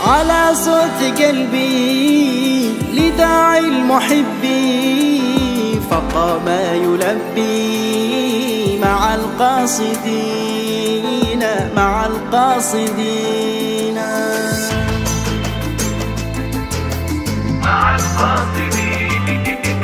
على صوت قلبي لداعي المحب فقام يلبي مع القاصدين مع القاصدين مع القاصدين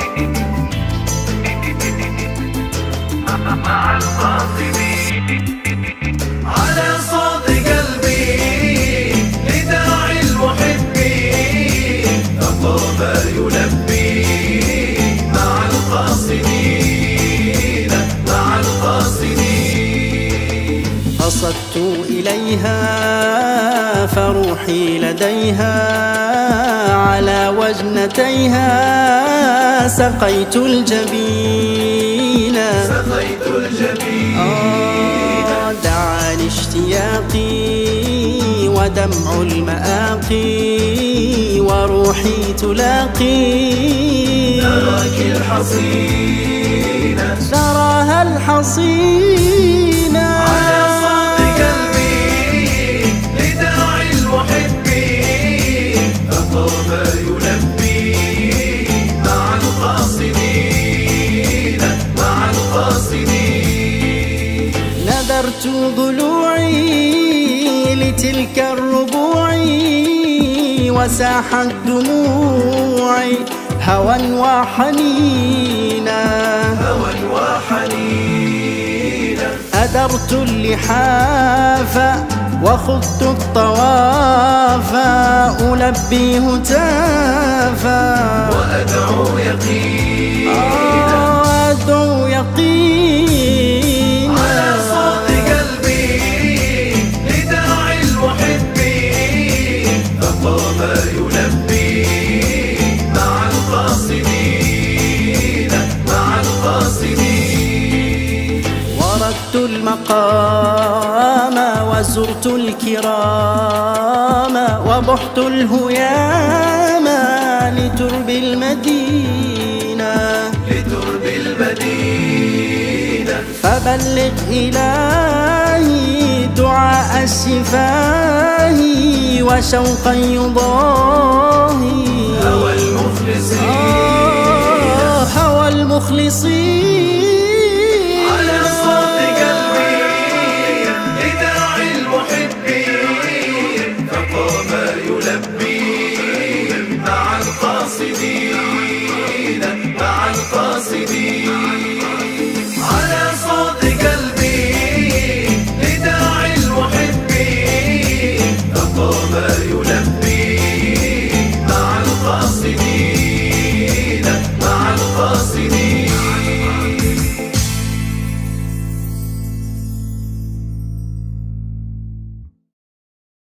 مع القاصدين على صوت قلبي لداعي المحب فقام يلبي مع القاصدين مع القاصدين قصدت إليها فروحي لديها على وجنتيها سقيت الجبين دعاني اشتياقي ودمع المآقي وروحي تلاقي ثراك الحصينة ثراها الحصينة على صوت قلبي لداعي المحب فقام يلبي مع القاصدين مع القاصدين نذرت ضلوعي لتلك الربوع وساحت دموعي هوى وحنينا أدرت اللحاف وخضت الطواف ألبي هتافا وأدعو يقينا أدعو يقينا على صوت قلبي لداعي المحب فقام يلبي مع القاصدين مع القاصدين وردت المقام وزرت الكرام وبحت الهيام لترب المدينة فبلغ إلهي دعاء الشفاه وشوقا يضاهي هوى المخلصين هوى المخلصين